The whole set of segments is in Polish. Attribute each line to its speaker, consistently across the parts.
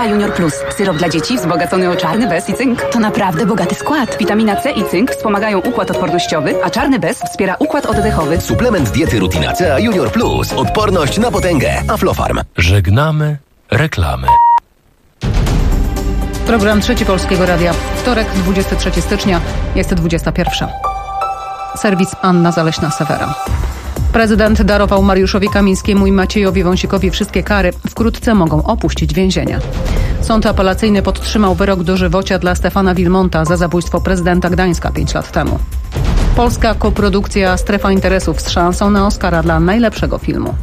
Speaker 1: A Junior Plus. Syrop dla dzieci wzbogacony o czarny bez i cynk. To naprawdę bogaty skład. Witamina C i cynk wspomagają układ odpornościowy, a czarny bez wspiera układ oddechowy.
Speaker 2: Suplement diety Rutina C, a Junior Plus. Odporność na potęgę. Aflofarm.
Speaker 3: Żegnamy reklamy.
Speaker 4: Program Trzeci Polskiego Radia. Wtorek, 23 stycznia, jest 21. Serwis Anna Zaleśna-Sewera. Prezydent darował Mariuszowi Kamińskiemu i Maciejowi Wąsikowi wszystkie kary. Wkrótce mogą opuścić więzienie. Sąd apelacyjny podtrzymał wyrok dożywocia dla Stefana Wilmonta za zabójstwo prezydenta Gdańska 5 lat temu. Polska koprodukcja Strefa Interesów z szansą na Oscara dla najlepszego filmu.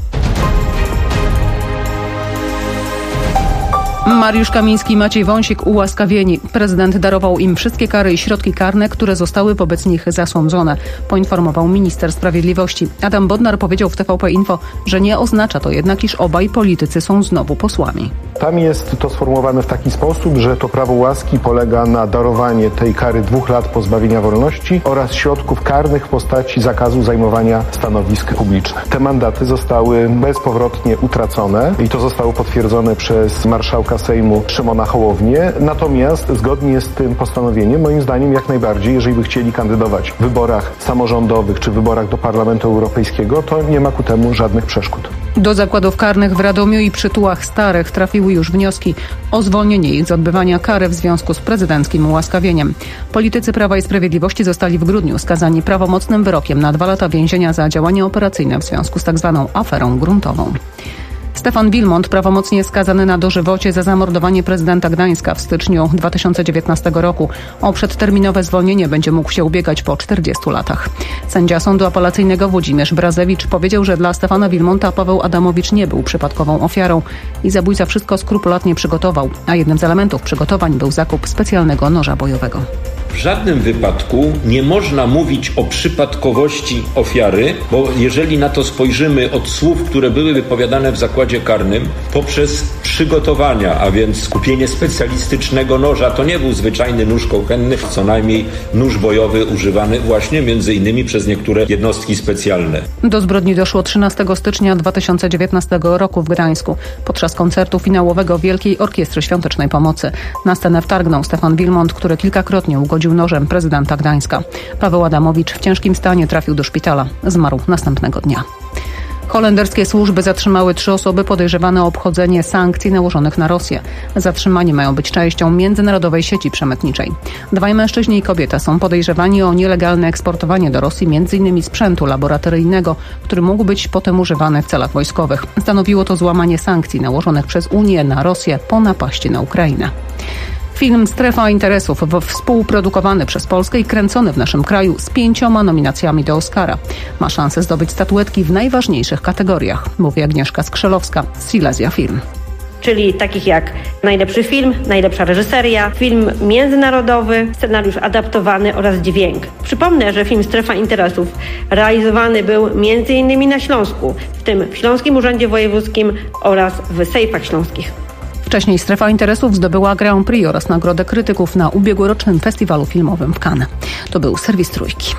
Speaker 4: Mariusz Kamiński i Maciej Wąsik ułaskawieni. Prezydent darował im wszystkie kary i środki karne, które zostały wobec nich zasądzone, poinformował minister sprawiedliwości. Adam Bodnar powiedział w TVP Info, że nie oznacza to jednak, iż obaj politycy są znowu posłami.
Speaker 5: Tam jest to sformułowane w taki sposób, że to prawo łaski polega na darowanie tej kary 2 lat pozbawienia wolności oraz środków karnych w postaci zakazu zajmowania stanowisk publicznych. Te mandaty zostały bezpowrotnie utracone i to zostało potwierdzone przez marszałka Sejmu Szymona Hołownię. Natomiast zgodnie z tym postanowieniem, moim zdaniem jak najbardziej, jeżeli by chcieli kandydować w wyborach samorządowych czy wyborach do Parlamentu Europejskiego, to nie ma ku temu żadnych przeszkód.
Speaker 4: Do zakładów karnych w Radomiu i Przytułach Starych trafiły już wnioski o zwolnienie ich z odbywania kary w związku z prezydenckim ułaskawieniem. Politycy Prawa i Sprawiedliwości zostali w grudniu skazani prawomocnym wyrokiem na 2 lata więzienia za działania operacyjne w związku z tzw. aferą gruntową. Stefan Wilmont prawomocnie skazany na dożywocie za zamordowanie prezydenta Gdańska w styczniu 2019 roku. O przedterminowe zwolnienie będzie mógł się ubiegać po 40 latach. Sędzia Sądu Apelacyjnego Włodzimierz Brazewicz powiedział, że dla Stefana Wilmonta Paweł Adamowicz nie był przypadkową ofiarą i zabójca wszystko skrupulatnie przygotował, a jednym z elementów przygotowań był zakup specjalnego noża bojowego.
Speaker 6: W żadnym wypadku nie można mówić o przypadkowości ofiary, bo jeżeli na to spojrzymy od słów, które były wypowiadane w zakładzie karnym, poprzez przygotowania, a więc kupienie specjalistycznego noża, to nie był zwyczajny nóż kuchenny, co najmniej nóż bojowy używany właśnie między innymi przez niektóre jednostki specjalne.
Speaker 4: Do zbrodni doszło 13 stycznia 2019 roku w Gdańsku podczas koncertu finałowego Wielkiej Orkiestry Świątecznej Pomocy. Na scenę wtargnął Stefan Wilmont, który kilkakrotnie ugodził nożem prezydenta Gdańska. Paweł Adamowicz w ciężkim stanie trafił do szpitala. Zmarł następnego dnia. Holenderskie służby zatrzymały 3 osoby podejrzewane o obchodzenie sankcji nałożonych na Rosję. Zatrzymani mają być częścią międzynarodowej sieci przemytniczej. 2 mężczyźni i kobieta są podejrzewani o nielegalne eksportowanie do Rosji m.in. sprzętu laboratoryjnego, który mógł być potem używany w celach wojskowych. Stanowiło to złamanie sankcji nałożonych przez Unię na Rosję po napaści na Ukrainę. Film Strefa Interesów współprodukowany przez Polskę i kręcony w naszym kraju z 5 nominacjami do Oscara. Ma szansę zdobyć statuetki w najważniejszych kategoriach, mówi Agnieszka Skrzelowska z Silesia Film.
Speaker 7: Czyli takich jak najlepszy film, najlepsza reżyseria, film międzynarodowy, scenariusz adaptowany oraz dźwięk. Przypomnę, że film Strefa Interesów realizowany był m.in. na Śląsku, w tym w Śląskim Urzędzie Wojewódzkim oraz w Sejfach Śląskich.
Speaker 4: Wcześniej Strefa Interesów zdobyła Grand Prix oraz Nagrodę Krytyków na ubiegłorocznym festiwalu filmowym w Cannes. To był serwis Trójki.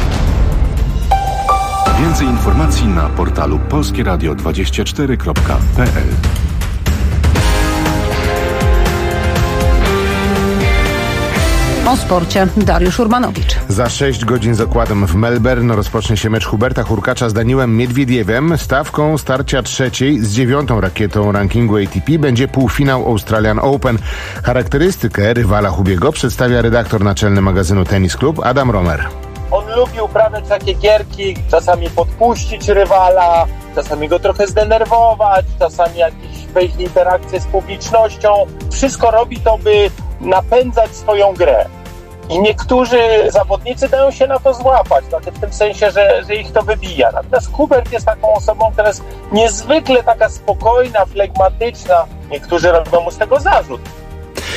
Speaker 8: Więcej informacji na portalu polskieradio24.pl.
Speaker 4: O sporcie Dariusz Urbanowicz.
Speaker 9: Za 6 godzin z okładem w Melbourne rozpocznie się mecz Huberta Hurkacza z Daniłem Miedwiediewem. Stawką starcia 3. z 9. rakietą rankingu ATP będzie półfinał Australian Open. Charakterystykę rywala Hubiego przedstawia redaktor naczelny magazynu Tennis Club Adam Romer.
Speaker 10: On lubi uprawiać takie gierki, czasami podpuścić rywala, czasami go trochę zdenerwować, czasami wejść w interakcję z publicznością. Wszystko robi to, by napędzać swoją grę. I niektórzy zawodnicy dają się na to złapać, w tym sensie, że ich to wybija. Natomiast Hubert jest taką osobą, która jest niezwykle taka spokojna, flegmatyczna. Niektórzy robią mu z tego zarzut.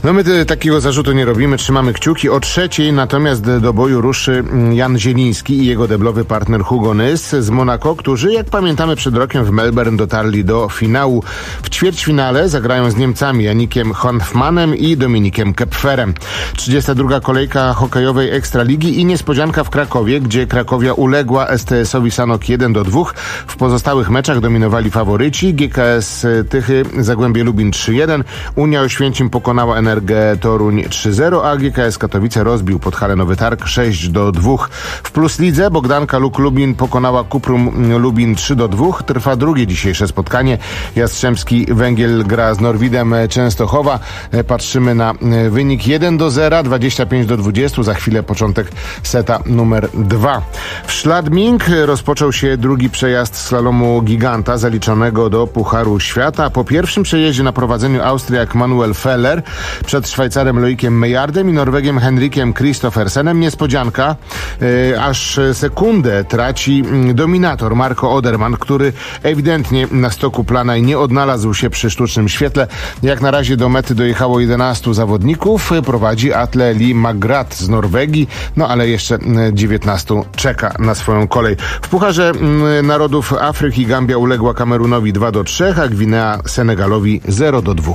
Speaker 9: No my takiego zarzutu nie robimy, trzymamy kciuki. O 3:00 natomiast do boju ruszy Jan Zieliński i jego deblowy partner Hugo Nys z Monaco, którzy, jak pamiętamy, przed rokiem w Melbourne dotarli do finału. W ćwierćfinale zagrają z Niemcami Janikiem Hanfmanem i Dominikiem Kepferem. 32. kolejka hokejowej Ekstraligi i niespodzianka w Krakowie, gdzie Krakowia uległa STS-owi Sanok 1-2. W pozostałych meczach dominowali faworyci. GKS Tychy Zagłębie Lubin 3-1. Unia Oświęcim pokonała Energę Toruń 3-0, a GKS Katowice rozbił Podhale Nowy Targ 6-2. W Plus Lidze Bogdanka Luk Lubin pokonała Kuprum Lubin 3-2. Trwa drugie dzisiejsze spotkanie. Jastrzębski Węgiel gra z Norwidem Częstochowa. Patrzymy na wynik 1-0, 25-20. Za chwilę początek seta numer 2. W Schladming rozpoczął się drugi przejazd slalomu giganta zaliczonego do Pucharu Świata. Po pierwszym przejeździe na prowadzeniu Austriak Manuel Feller przed Szwajcarem Loikiem Meyardem i Norwegiem Henrikiem Kristoffersenem niespodzianka. Aż sekundę traci dominator Marco Oderman, który ewidentnie na stoku Planaj nie odnalazł się przy sztucznym świetle. Jak na razie do mety dojechało 11 zawodników. Prowadzi Atle Lee McGrath z Norwegii, no ale jeszcze 19 czeka na swoją kolej. W Pucharze Narodów Afryki Gambia uległa Kamerunowi 2-3, a Gwinea Senegalowi 0-2.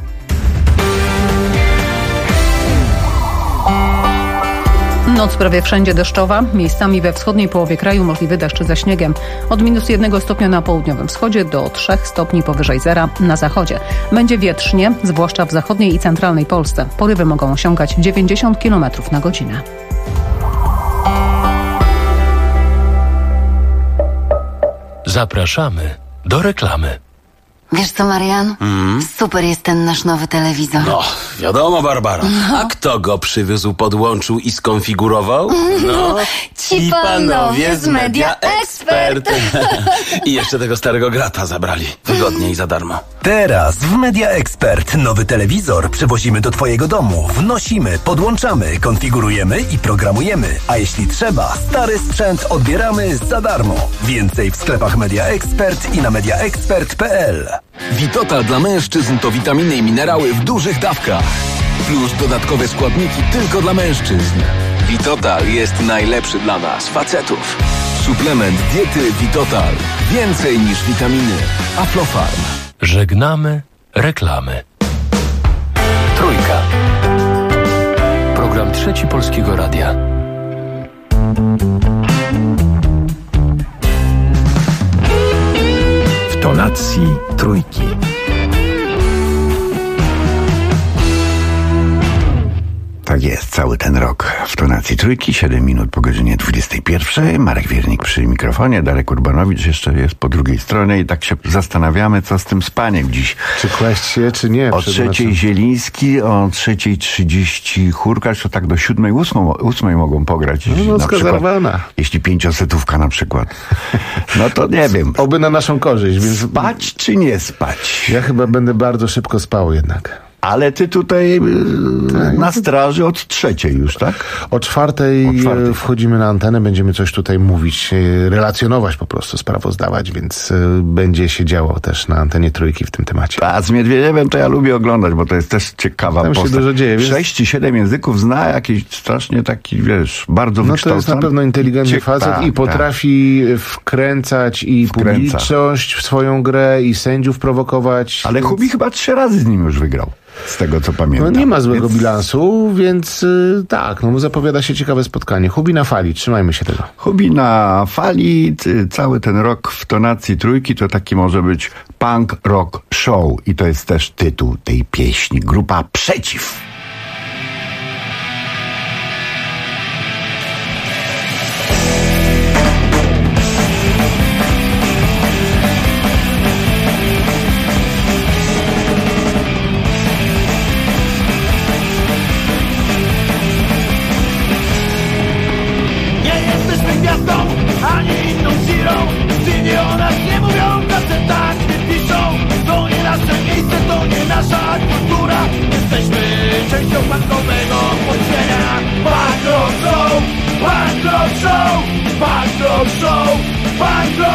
Speaker 4: Noc prawie wszędzie deszczowa, miejscami we wschodniej połowie kraju możliwy deszcz ze śniegiem. Od -1 stopnia na południowym wschodzie do 3 stopni powyżej zera na zachodzie. Będzie wietrznie, zwłaszcza w zachodniej i centralnej Polsce. Porywy mogą osiągać 90 km na godzinę.
Speaker 3: Zapraszamy do reklamy.
Speaker 11: Wiesz co, Marian? Super jest ten nasz nowy telewizor.
Speaker 12: No, wiadomo, Barbara. A kto go przywiózł, podłączył i skonfigurował? No,
Speaker 11: ci panowie z Media Expert.
Speaker 12: I jeszcze tego starego grata zabrali. Wygodnie i za darmo.
Speaker 2: Teraz w Media Expert nowy telewizor przywozimy do twojego domu. Wnosimy, podłączamy, konfigurujemy i programujemy. A jeśli trzeba, stary sprzęt odbieramy za darmo. Więcej w sklepach Media Expert i na mediaexpert.pl.
Speaker 8: Vitotal dla mężczyzn to witaminy i minerały w dużych dawkach. Plus dodatkowe składniki tylko dla mężczyzn. Vitotal jest najlepszy dla nas, facetów. Suplement diety Vitotal. Więcej niż witaminy. Aflofarm.
Speaker 3: Żegnamy reklamy. Trójka. Program Trzeci Polskiego Radia.
Speaker 13: W tonacji trójki. Tak jest, cały ten rok w tonacji trójki, 7 minut po godzinie 21. Marek Wiernik przy mikrofonie, Darek Urbanowicz jeszcze jest po drugiej stronie i tak się zastanawiamy, co z tym spaniem dziś.
Speaker 9: Czy kłaść się, czy nie?
Speaker 13: O 3:00 Zieliński, o 3:30 Hurkacz, to tak do 7:00, 8:00 mogą pograć.
Speaker 9: No, na przykład,
Speaker 13: jeśli 5-setówka na przykład. No to nie wiem.
Speaker 9: Oby na naszą korzyść. Więc...
Speaker 13: Spać czy nie spać?
Speaker 9: Ja chyba będę bardzo szybko spał jednak.
Speaker 13: Ale ty tutaj na straży od 3:00 już, tak?
Speaker 9: O 4:00 wchodzimy na antenę, będziemy coś tutaj mówić, relacjonować po prostu, sprawozdawać, więc będzie się działo też na antenie trójki w tym temacie.
Speaker 13: A z Miedwiediewem to ja lubię oglądać, bo to jest też ciekawa postać.
Speaker 9: Tam się dużo dzieje.
Speaker 13: 6 czy 7 języków zna, jakiś strasznie taki, wiesz, bardzo wykształcony.
Speaker 9: No to jest na pewno inteligentny facet i potrafi wkręcać i publiczność w swoją grę i sędziów prowokować.
Speaker 13: Ale Hubi chyba 3 razy z nim już wygrał. Z tego, co pamiętam.
Speaker 9: No nie ma złego bilansu, więc tak, no zapowiada się ciekawe spotkanie. Hubi na fali, trzymajmy się tego.
Speaker 13: Hubi na fali, cały ten rok w tonacji trójki to taki może być punk rock show i to jest też tytuł tej pieśni. Grupa Przeciw.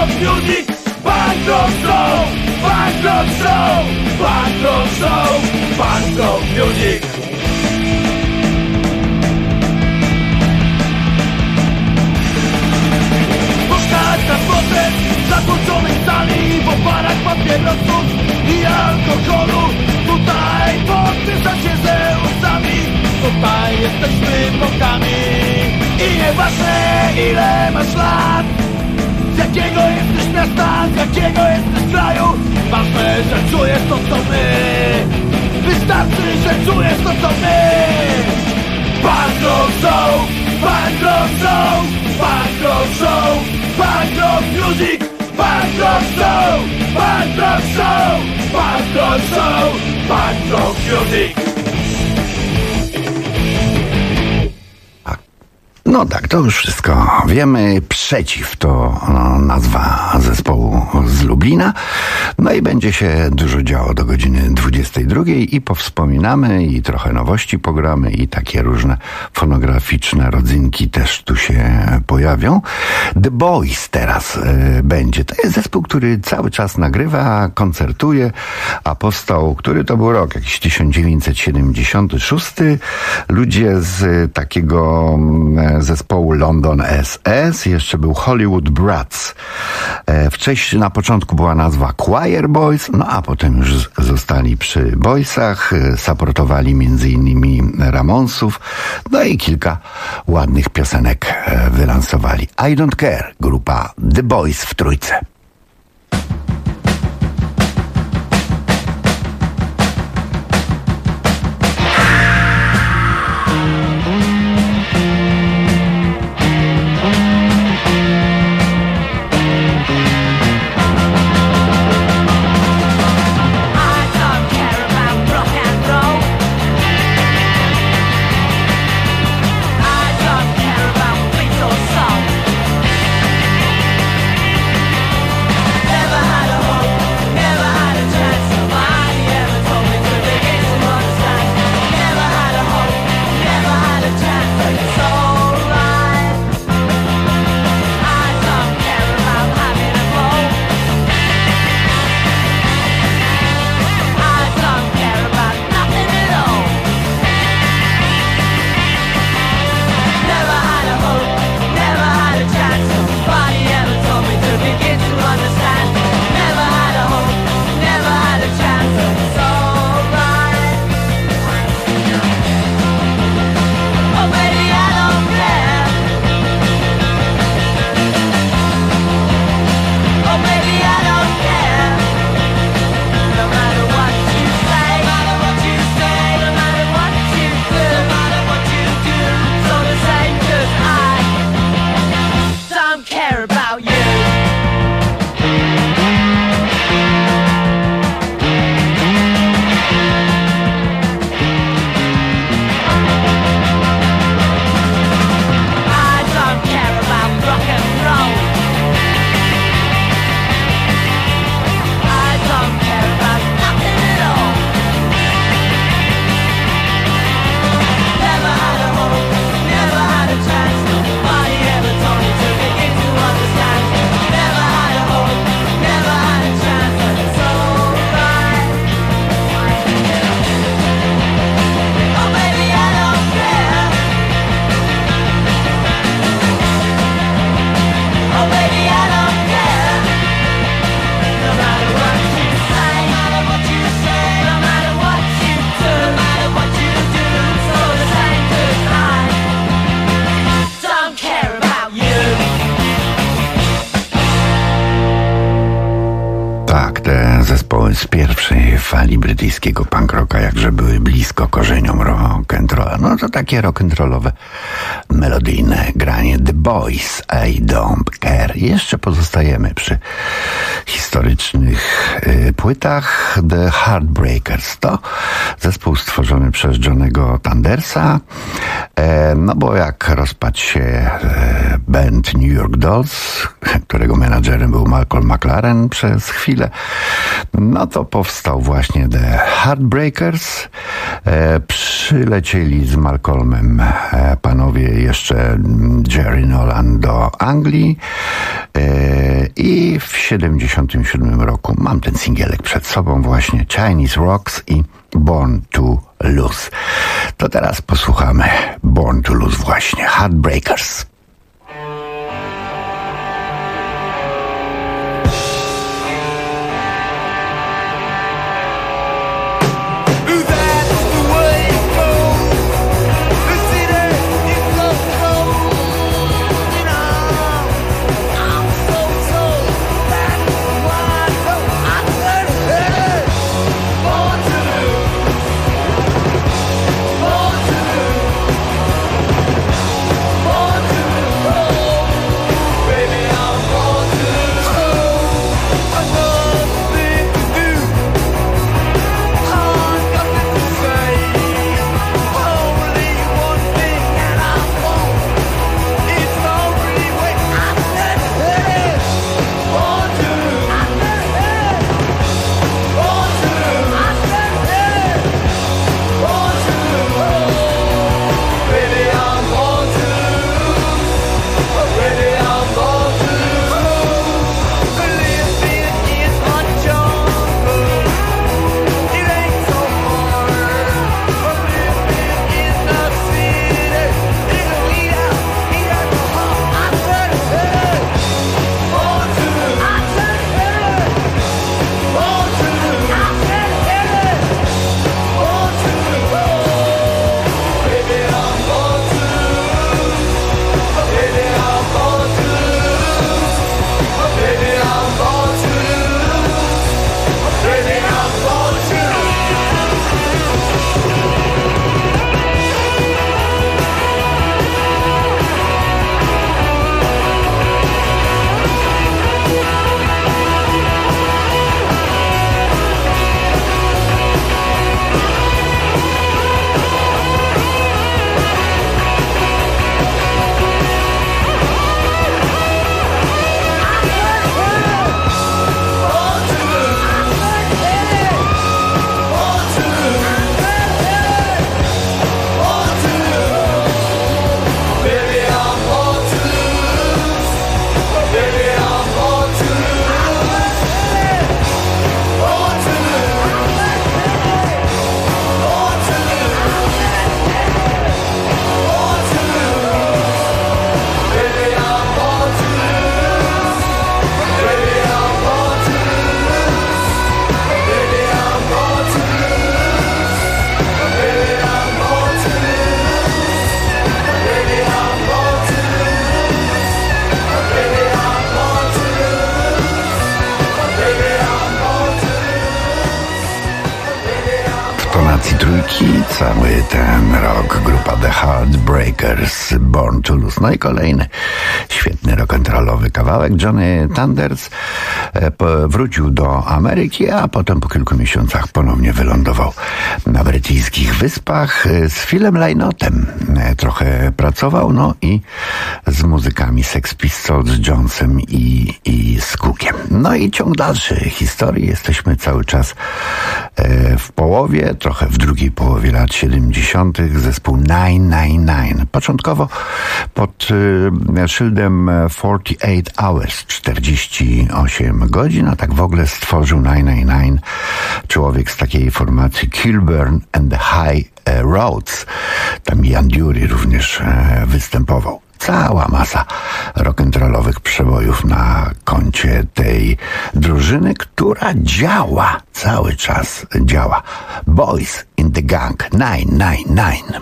Speaker 14: Music, Bang Rock Show, Bang Rock Show, Bang Rock Show. punk rock music. Spotkać na spotek zakłóconych sali, w oparach papierosów i alkoholu. Tutaj podpisać się ze ustami, tutaj jesteśmy bokami. I nieważne ile masz lat, z jakiego jesteś miasta, z jakiego jesteś kraju, ważne, że czujesz to co my. Wystarczy, że czujesz to co my. Punk rock show, punk rock show, punk rock show, punk rock music, punk rock show, punk rock show, punk rock show, punk rock music.
Speaker 13: No tak, to już wszystko wiemy. Przeciw to nazwa zespołu z Lublina. No i będzie się dużo działo do godziny 22 i powspominamy i trochę nowości pogramy i takie różne fonograficzne rodzynki też tu się pojawią. The Boys teraz będzie. To jest zespół, który cały czas nagrywa, koncertuje, a powstał, który to był rok? Jakiś 1976. Ludzie z takiego zespołu London SS, jeszcze był Hollywood Brats. Wcześniej na początku była nazwa Choir Boys, no a potem już zostali przy Boysach, supportowali m.in. Ramonsów, no i kilka ładnych piosenek wylansowali. I Don't Care, grupa The Boys w trójce. Z pierwszej fali brytyjskiego punk rocka, jakże były blisko korzeniom rock'n'rolla. No to takie rock'n'rollowe, melodyjne granie The Boys, I Don't Care. Jeszcze pozostajemy przy historycznych płytach. The Heartbreakers to zespół stworzony przez Johnnego Thundersa, no bo jak rozpadł się band New York Dolls, którego menadżerem był Malcolm McLaren przez chwilę, no to powstał właśnie The Heartbreakers. przylecieli z Malcolmem panowie jeszcze Jerry Nolan do Anglii i w 77 roku mam ten singielek przed sobą właśnie, Chinese Rocks i Born to Lose. To teraz posłuchamy Born to Lose właśnie, Heartbreakers. Cały ten rok grupa The Heartbreakers, Born to Lose. No i kolejny świetny rock'n'rollowy kawałek. Johnny Thunders wrócił do Ameryki, a potem po kilku miesiącach ponownie wylądował na brytyjskich wyspach. Z Philem Lynottem trochę pracował, no i z muzykami Sex Pistols, Jonesem i z Cookiem. No i ciąg dalszy historii. Jesteśmy cały czas w połowie, trochę w drugiej połowie lat 70. zespół 999. Początkowo pod szyldem 48 Hours, 48 godzin, a tak w ogóle stworzył 999 człowiek z takiej formacji Kilburn and the High Roads. Tam Ian Dury również występował. Cała masa rock'n'rollowych przebojów na koncie tej drużyny, która działa, cały czas działa. Boys in the Gang 999.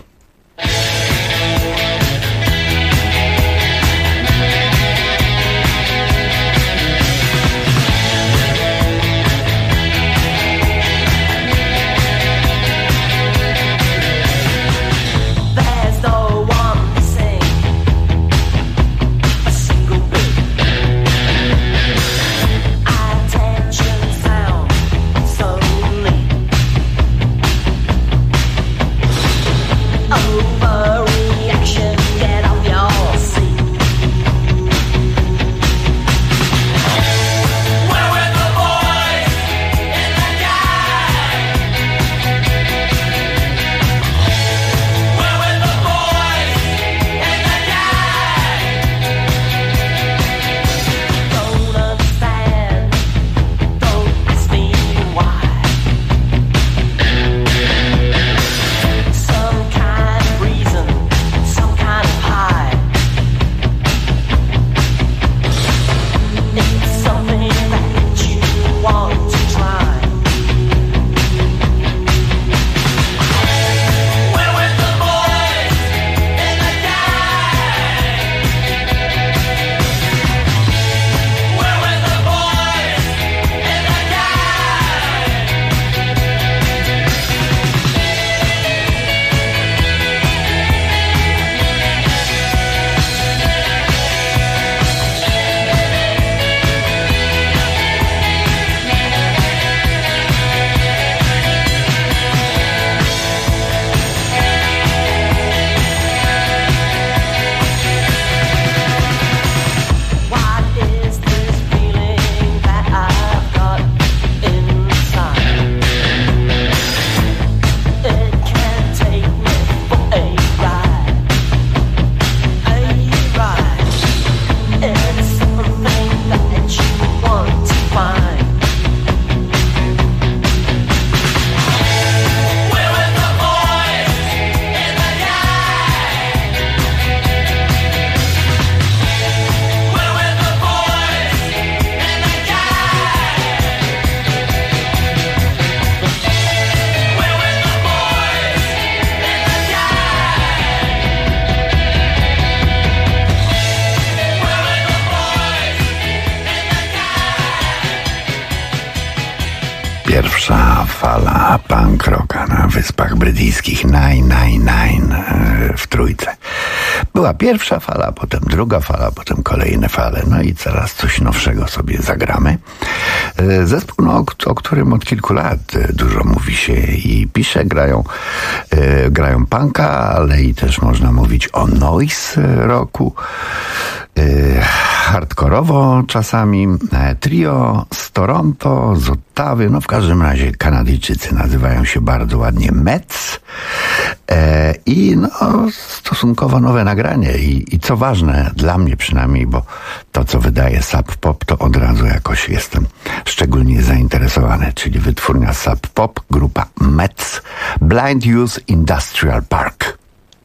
Speaker 14: Over
Speaker 13: pierwsza fala punk rocka na Wyspach Brytyjskich, 999 w Trójce. Była pierwsza fala, potem druga fala, potem kolejne fale, no i teraz coś nowszego sobie zagramy. Zespół, o którym od kilku lat dużo mówi się i pisze, grają punka, ale i też można mówić o noise rocku, hardkorowo czasami. Trio z Toronto, z Ottawy, no w każdym razie Kanadyjczycy nazywają się bardzo ładnie Mets i no stosunkowo nowe nagranie i co ważne dla mnie przynajmniej, bo to co wydaje Sub Pop, to od razu jakoś jestem szczególnie zainteresowany, czyli wytwórnia Sub Pop, grupa Mets, Blind Use Industrial Park.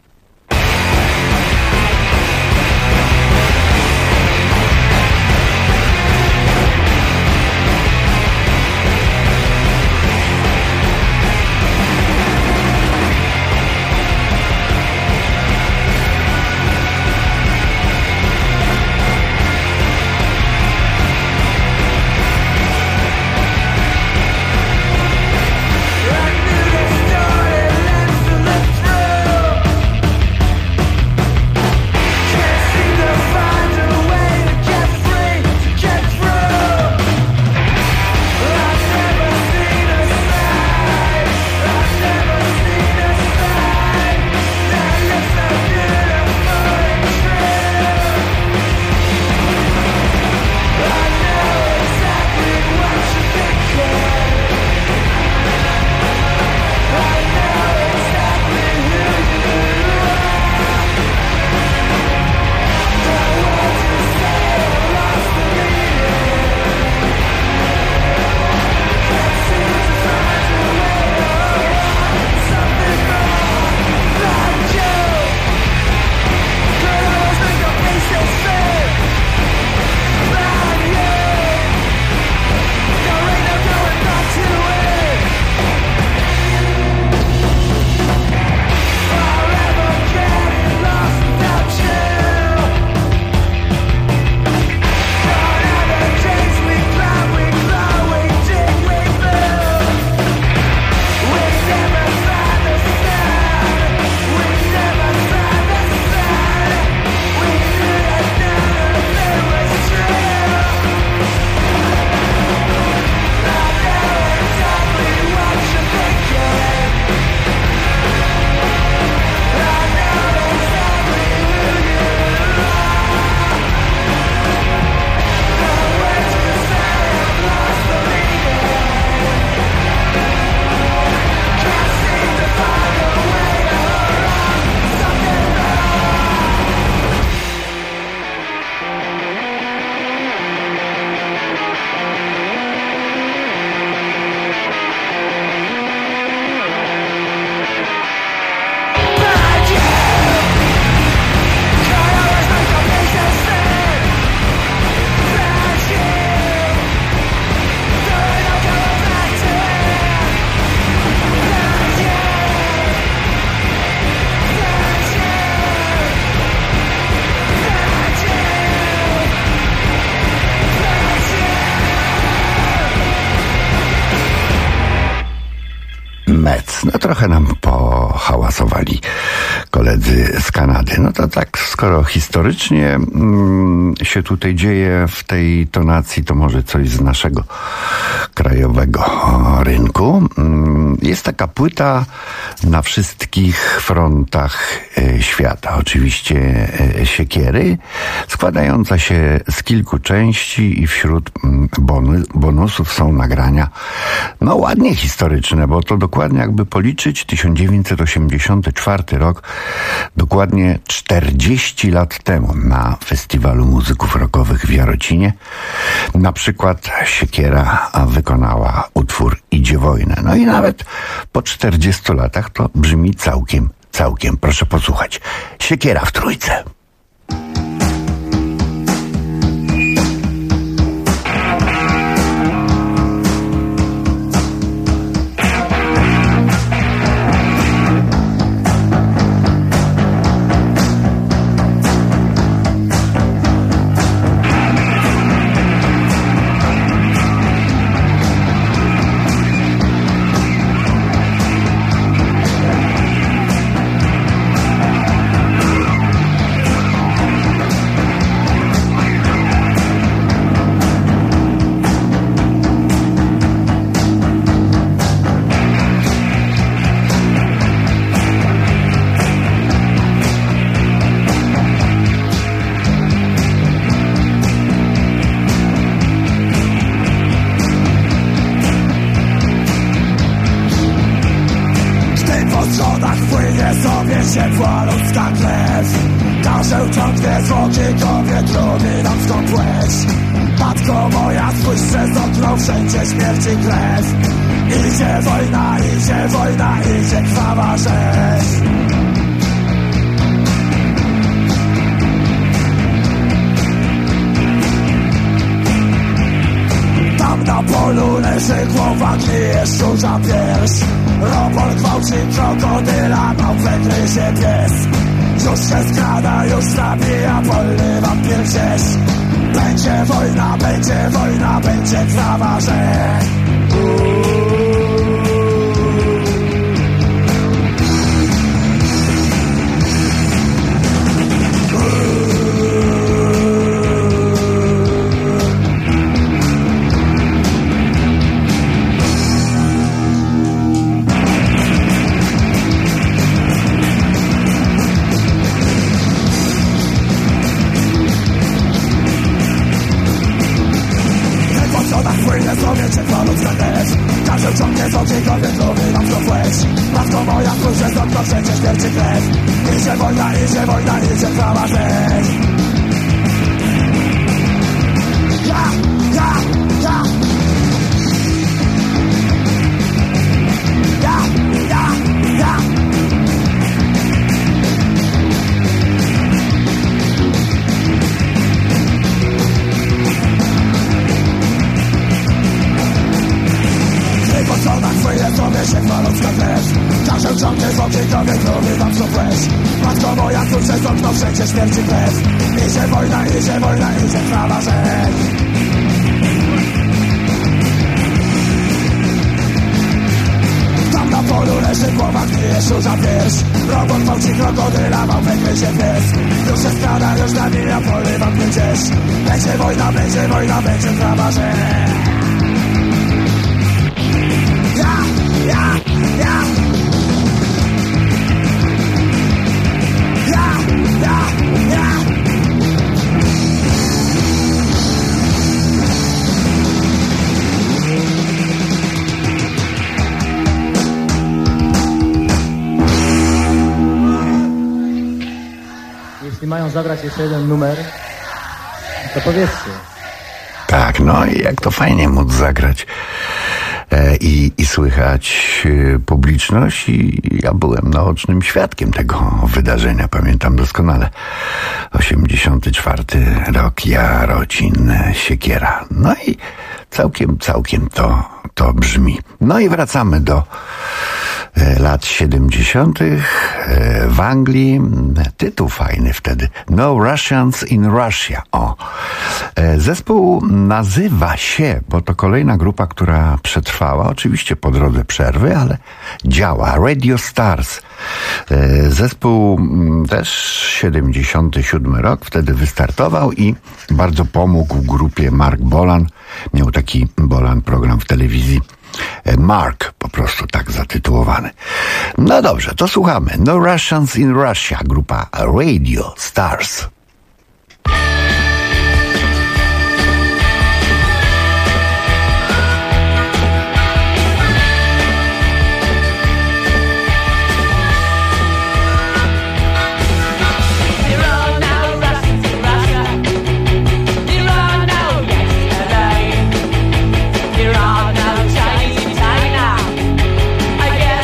Speaker 13: Mets. No trochę nam pohałasowali koledzy z Kanady. No to tak, skoro historycznie się tutaj dzieje w tej tonacji, to może coś z naszego krajowego rynku. Jest taka płyta na wszystkich frontach świata. Oczywiście Siekiery, składająca się z kilku części i wśród bonusów są nagrania no ładnie historyczne, bo to dokładnie jakby policzyć 1984 rok, dokładnie 40 lat temu na Festiwalu Muzyków Rockowych w Jarocinie na przykład Siekiera wykonała utwór Idzie wojnę. No i nawet po 40 latach to brzmi całkiem. Proszę posłuchać. Siekiera w Trójce.
Speaker 14: Po schodach płynie sobie ciepła ludzka krew. Karzeł ciągnie zwłoki kobiet, lubi damską płeć. Matko moja, spójrz przez okno, wszędzie śmierci krew. Idzie wojna, idzie krwawa rzeź. Tam na polu leży głowa, gnije szczurza pierś. Robol gwałci krokodyla, małpę gryzie pies. Już się skrada, już zabija polny wampir gdzieś. Będzie wojna, będzie krwawa rzeź. Płynie sobie ciepła ludzka krew. Każdy ciągnie z okiejkolwiek lubi nam to płeć. Matko moja, spójrz przez okno, wszędzie śmierci krew. Idzie wojna, idzie krwawa rzeź. Ja. Po schodach płynie sobie ciepła ludzka krew. Każdy ciągnie z okiejkolwiek lubi nam to płeć. Matko moja, spójrz przez okno, wszędzie śmierci krew. Idzie wojna, idzie krwawa rzeź. Tam na polu leży głowa, gnije szczurza pierś. Robot gwałci krokodyla, małpę gryzie pies. Już się skrada, już nabija, polywam gdzieś. Będzie wojna, będzie krwawa rzeź.
Speaker 15: Jeśli mają zagrać jeszcze jeden numer, to powiedzcie.
Speaker 13: Tak, no i jak to fajnie móc zagrać i słychać publiczność. I ja byłem naocznym świadkiem tego wydarzenia, pamiętam doskonale. 84 rok, Jarocin, Siekiera. No i całkiem to brzmi. No i wracamy do lat 70. w Anglii. Tytuł fajny wtedy. No Russians in Russia. Zespół nazywa się, bo to kolejna grupa, która przetrwała, oczywiście po drodze przerwy, ale działa. Radio Stars. Zespół też 77 rok, wtedy wystartował i bardzo pomógł grupie Mark Bolan. Miał taki Bolan program w telewizji. Mark, po prostu tak zatytułowany. No dobrze, to słuchamy. No Russians in Russia, grupa Radio Stars.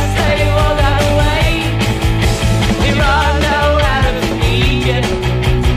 Speaker 14: Egypt.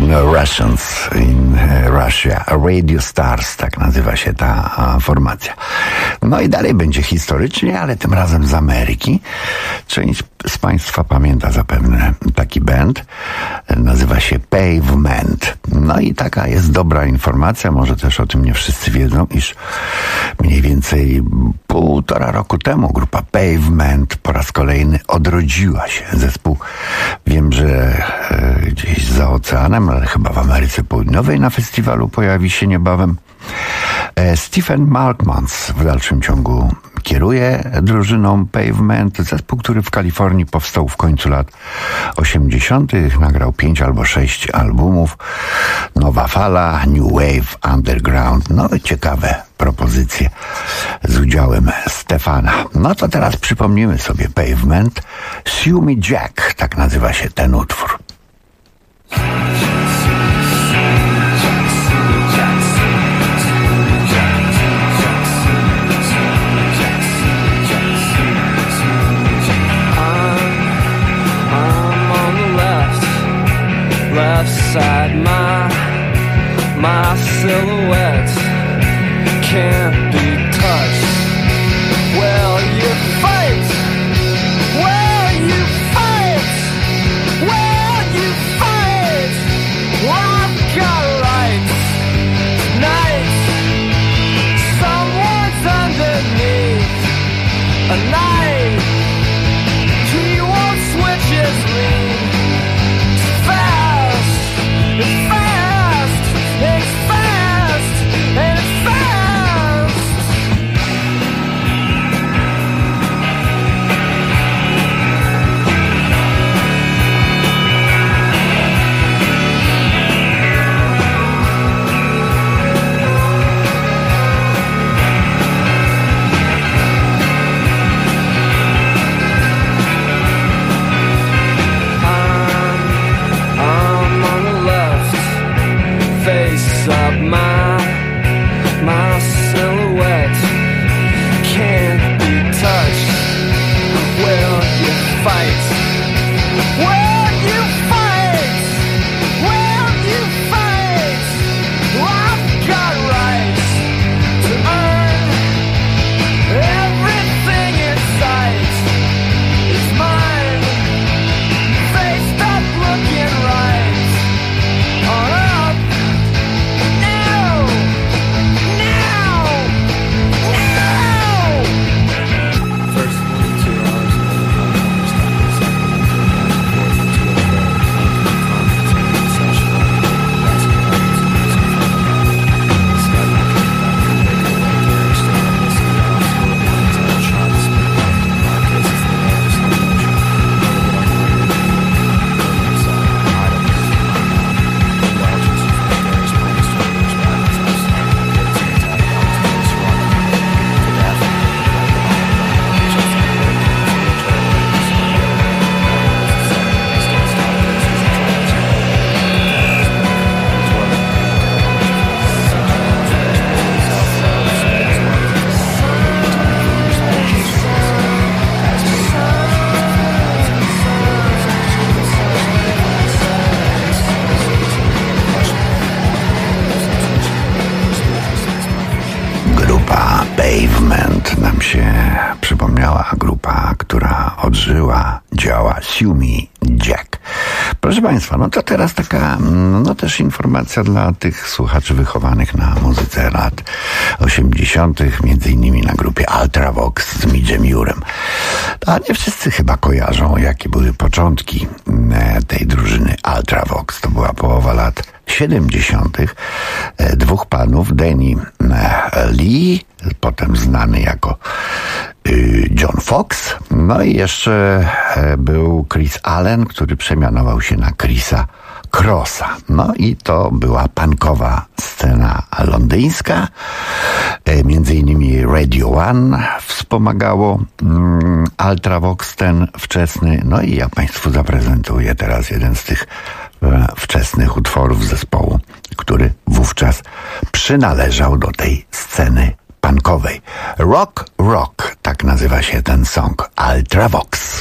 Speaker 13: Russians in Russia. Radio Stars, tak nazywa się ta formacja. No i dalej będzie historycznie, ale tym razem z Ameryki. Część z Państwa pamięta zapewne taki band. Nazywa się Pavement. No i taka jest dobra informacja, może też o tym nie wszyscy wiedzą, iż mniej więcej 1,5 roku temu grupa Pavement po raz kolejny odrodziła się. Zespół, wiem, że gdzieś za oceanem, ale chyba w Ameryce Południowej na festiwalu pojawi się niebawem. Stephen Malkmans w dalszym ciągu kieruje drużyną Pavement. Zespół, który w Kalifornii powstał w końcu lat 80. Nagrał 5 albo 6 albumów. Nowa fala, New Wave, Underground. No i ciekawe propozycje z udziałem Stefana. No to teraz przypomnimy sobie Pavement. Sue Me Jack, tak nazywa się ten utwór.
Speaker 16: Left side, my silhouette can't be touched. Well, you fight. Well, you fight. Well, you fight. Well, I've got rights. Tonight, someone's underneath a night. He won't switch his lead. It's fast, it's fast, it's fast. Up my silhouette can't be touched. Will you fight? Will you fight? Will you fight? I've got rights to earn everything in sight. It's mine. They stop looking right on up.
Speaker 13: Pavement nam się przypomniała, grupa, która odżyła, działa, Sue Me Jack. Proszę Państwa, no to teraz taka, no też informacja dla tych słuchaczy wychowanych na muzyce lat 80., między innymi na grupie Ultravox z Midgem Urem. A nie wszyscy chyba kojarzą, jakie były początki tej drużyny Ultravox. To była połowa lat 70. Dwóch panów, Danny Lee, potem znany jako John Fox, no i jeszcze był Chris Allen, który przemianował się na Chrisa Crossa. No i to była punkowa scena londyńska. Między innymi Radio One wspomagało Ultravox ten wczesny. No i ja Państwu zaprezentuję teraz jeden z tych wczesnych utworów zespołu, który wówczas przynależał do tej sceny punkowej. Rock, Rock, tak nazywa się ten song. Ultravox.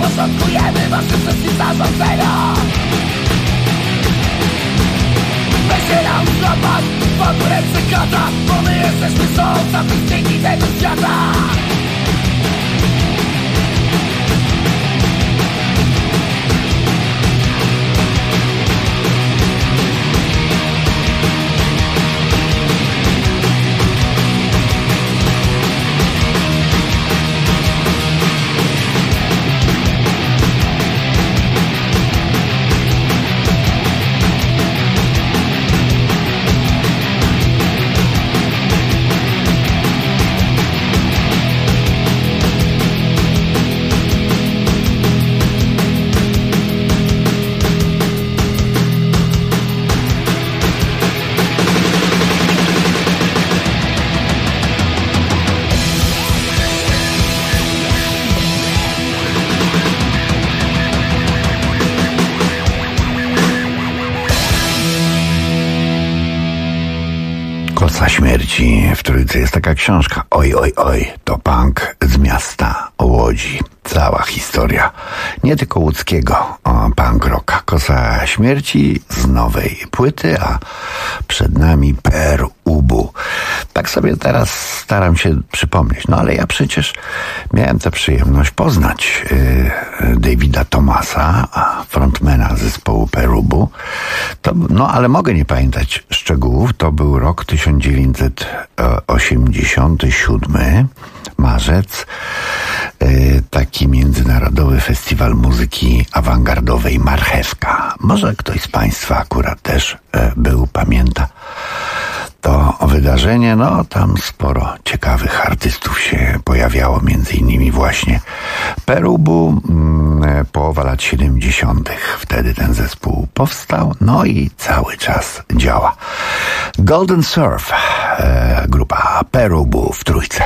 Speaker 14: Porządkujemy wasze wszystkie zarządzenia. Weźcie nam złapać pod ręce kata, bo my jesteśmy są statystyki tego świata.
Speaker 13: Kosa śmierci w Trójce jest taka książka. Oj, oj, oj, to punk z miasta Łodzi. Cała historia. Nie tylko łódzkiego punk rocka. Kosa śmierci z nowej płyty, a przed nami Per Ubu. Tak sobie teraz staram się przypomnieć. No ale ja przecież miałem tę przyjemność poznać Davida Thomasa, frontmana zespołu Per Ubu. No ale mogę nie pamiętać szczegółów. To był rok 1987, marzec. Taki międzynarodowy festiwal muzyki awangardowej Marchewka. Może ktoś z Państwa akurat też był, pamięta to wydarzenie. No tam sporo ciekawych artystów się pojawiało, między innymi właśnie Per Ubu, połowa lat 70. Wtedy ten zespół powstał, no i cały czas działa. Golden Surf, grupa Per Ubu w Trójce.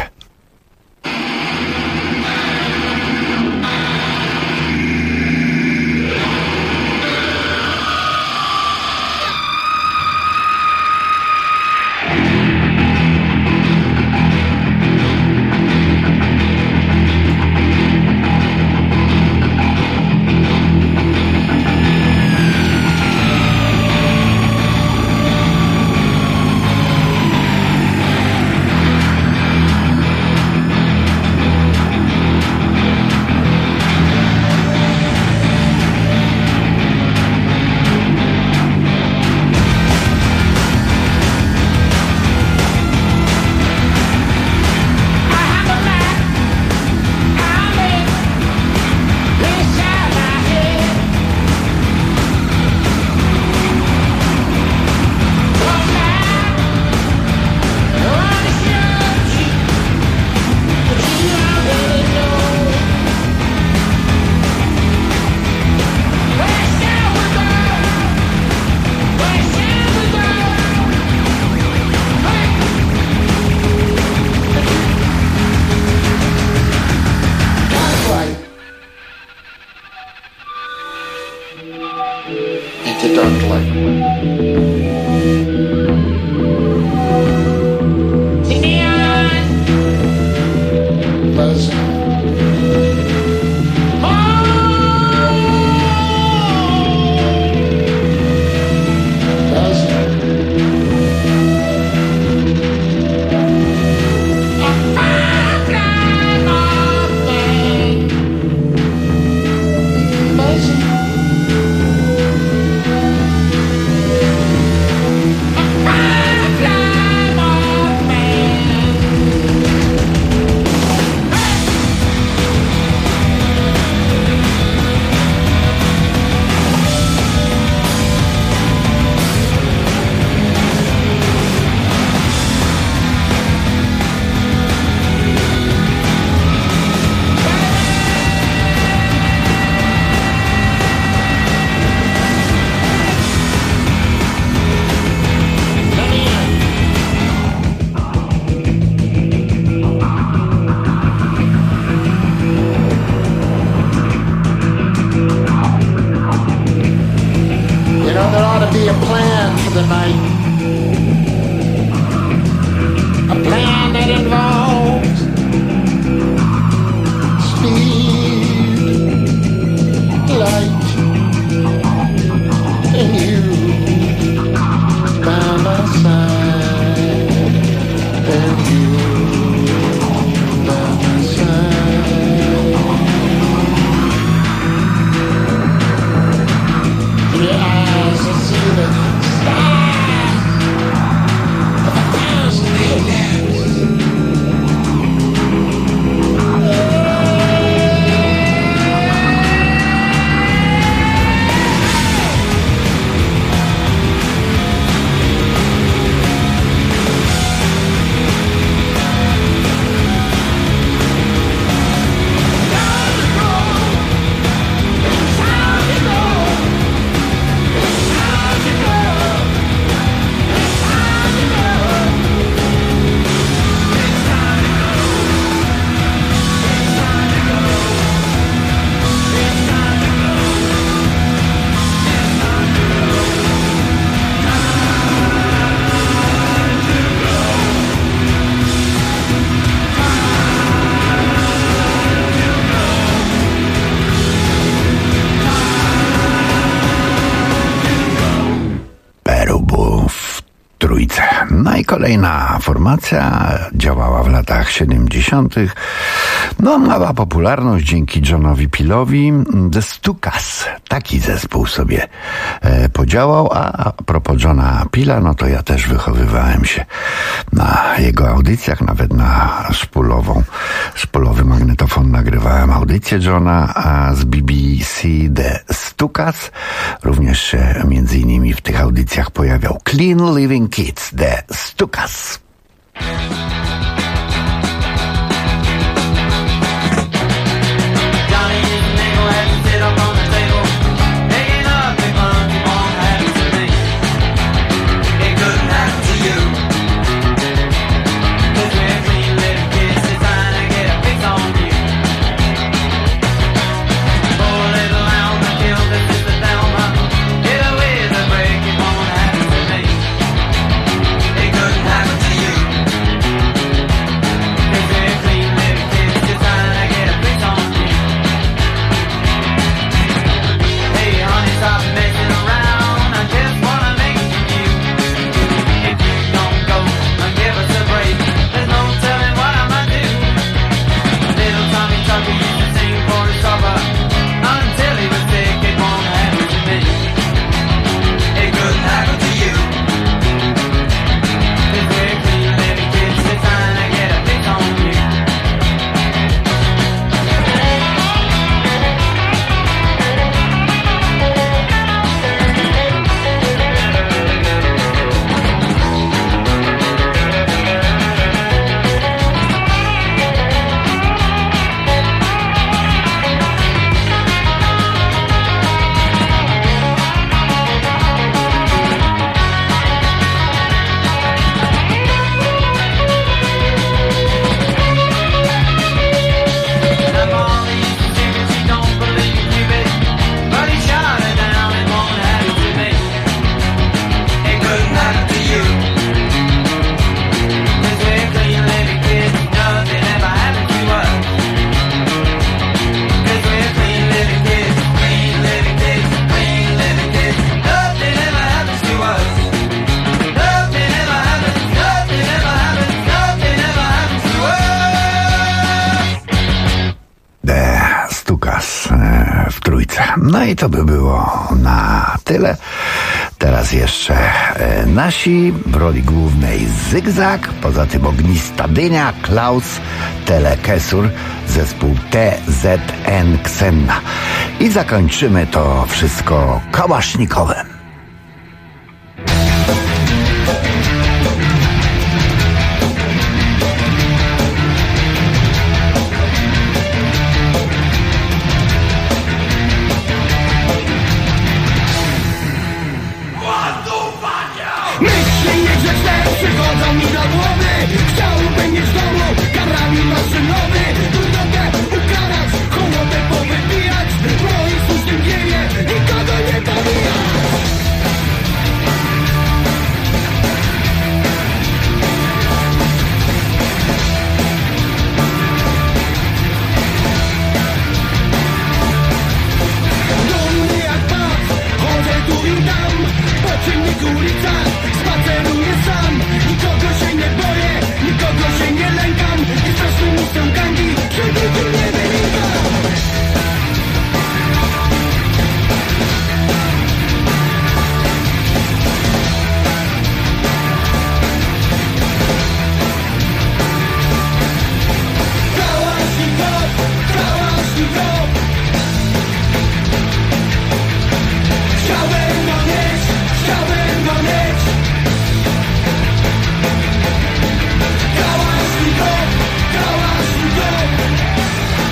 Speaker 13: No i kolejna formacja działała w latach 70. No, mała popularność dzięki Johnowi Peelowi. The Stukas. Taki zespół sobie podziałał, a propos Johna Peela, no to ja też wychowywałem się na jego audycjach, nawet na szpulowy magnetofon nagrywałem audycję Johna, a z BBC The Stukas również się między innymi w tych audycjach pojawiał Clean Living Kids The Stukas. w trójce. No i to by było na tyle. Teraz jeszcze nasi w roli głównej Zygzak, poza tym Ognista Dynia, Klaus, Telekesur, zespół TZN Ksenna. I zakończymy to wszystko Kałasznikowem.
Speaker 14: Myśli niegrzeczne przychodzą mi do głowy. Chciałbym mieć w domu karabin maszynowy. Trudnotę ukarać, hołotę powypijać. W moim słusznym gniewie nikogo nie pomijać. Dumny jak pas, chodzę tu i tam. Po czynnych ulicach spaceruję sam. Nikogo się nie boję, nikogo się nie lękam. I strasznymi są gangi, że nikim nie wynikam. Kałasznikov. Chciałem go mieć. Kałasznikov.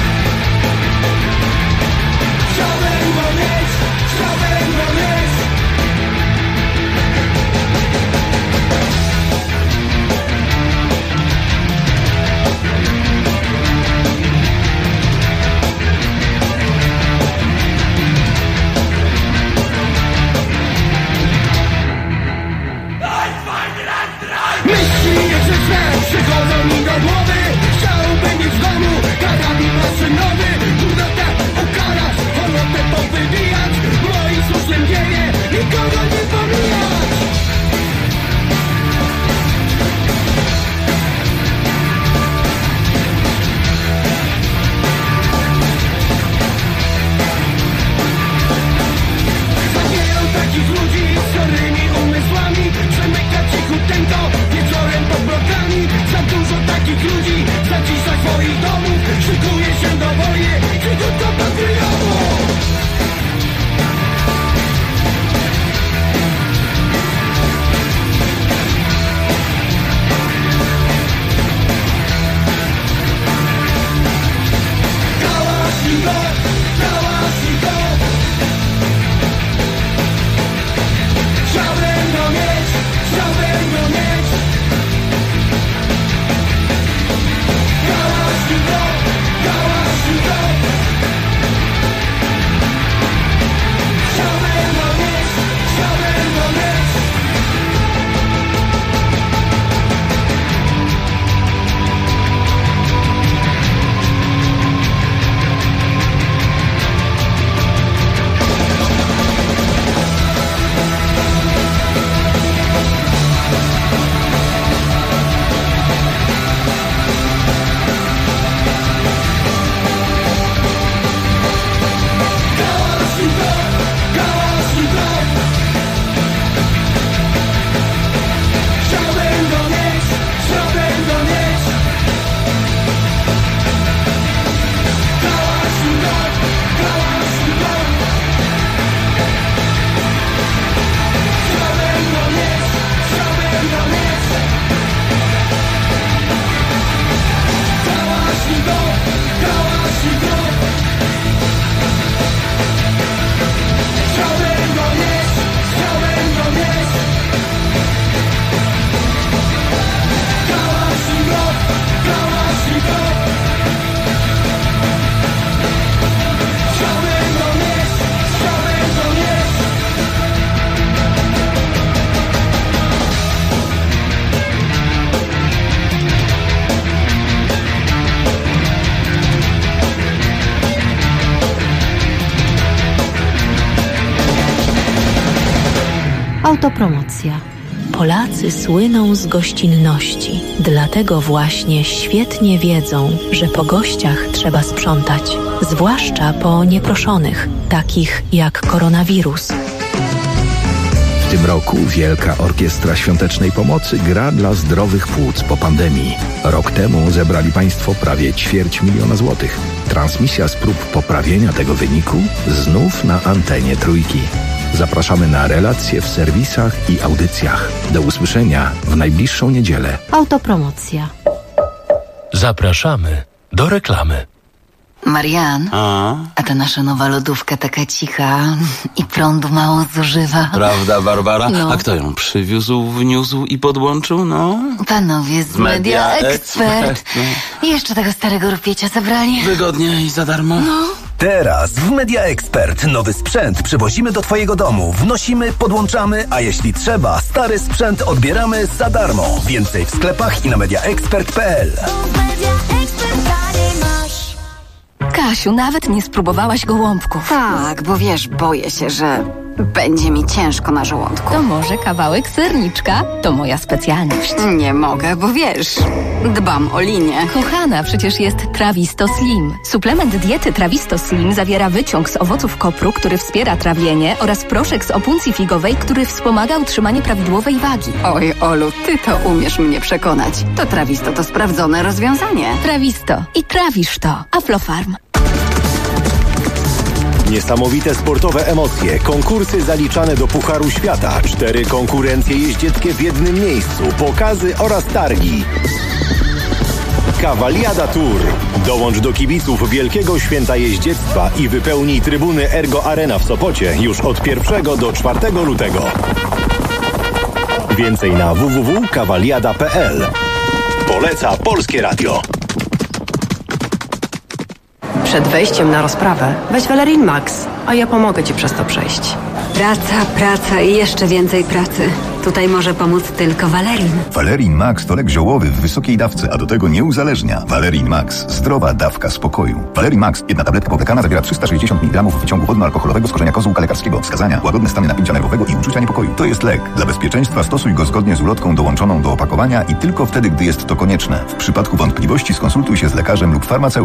Speaker 17: Autopromocja. Polacy słyną z gościnności. Dlatego właśnie świetnie wiedzą, że po gościach trzeba sprzątać. Zwłaszcza po nieproszonych, takich jak koronawirus.
Speaker 18: W tym roku Wielka Orkiestra Świątecznej Pomocy gra dla zdrowych płuc po pandemii. Rok temu zebrali Państwo prawie 250 000 złotych. Transmisja z prób poprawienia tego wyniku znów na antenie Trójki. Zapraszamy na relacje w serwisach i audycjach. Do usłyszenia w najbliższą niedzielę.
Speaker 17: Autopromocja.
Speaker 3: Zapraszamy do reklamy.
Speaker 11: Marian, a ta nasza nowa lodówka taka cicha i prądu mało zużywa.
Speaker 12: Prawda, Barbara?
Speaker 11: No.
Speaker 12: A kto ją przywiózł, wniósł i podłączył? No.
Speaker 11: Panowie z Media Expert. I jeszcze tego starego rupiecia zabrali.
Speaker 12: Wygodnie i za darmo.
Speaker 11: No.
Speaker 2: Teraz w Media Expert nowy sprzęt przywozimy do Twojego domu. Wnosimy, podłączamy, a jeśli trzeba, stary sprzęt odbieramy za darmo. Więcej w sklepach i na mediaexpert.pl.
Speaker 19: Kasiu, nawet nie spróbowałaś gołąbków.
Speaker 11: Tak, bo wiesz, boję się, że będzie mi ciężko na żołądku.
Speaker 19: To może kawałek serniczka? To moja specjalność.
Speaker 11: Nie mogę, bo wiesz, dbam o linię.
Speaker 19: Kochana, przecież jest Trawisto Slim. Suplement diety Trawisto Slim zawiera wyciąg z owoców kopru, który wspiera trawienie, oraz proszek z opuncji figowej, który wspomaga utrzymanie prawidłowej wagi.
Speaker 11: Oj, Olu, ty to umiesz mnie przekonać. To Trawisto to sprawdzone rozwiązanie.
Speaker 19: Trawisto. I trawisz to. Aflofarm.
Speaker 20: Niesamowite sportowe emocje, konkursy zaliczane do Pucharu Świata, 4 konkurencje jeździeckie w jednym miejscu, pokazy oraz targi. Cavaliada Tour. Dołącz do kibiców Wielkiego Święta Jeździectwa i wypełnij trybuny Ergo Arena w Sopocie już od 1 do 4 lutego. Więcej na www.cavaliada.pl. Poleca Polskie Radio.
Speaker 21: Przed wejściem na rozprawę weź Valerin Max, a ja pomogę Ci przez to przejść.
Speaker 22: Praca i jeszcze więcej pracy. Tutaj może pomóc tylko Valerin.
Speaker 23: Valerin Max to lek ziołowy w wysokiej dawce, a do tego nie uzależnia. Valerin Max. Zdrowa dawka spokoju. Valerin Max. Jedna tabletka powlekana zawiera 360 mg wyciągu wodno-alkoholowego z korzenia kozłka lekarskiego. Wskazania: łagodne stany napięcia nerwowego i uczucia niepokoju. To jest lek. Dla bezpieczeństwa stosuj go zgodnie z ulotką dołączoną do opakowania i tylko wtedy, gdy jest to konieczne. W przypadku wątpliwości skonsultuj się z lekarzem lub farmaceutą.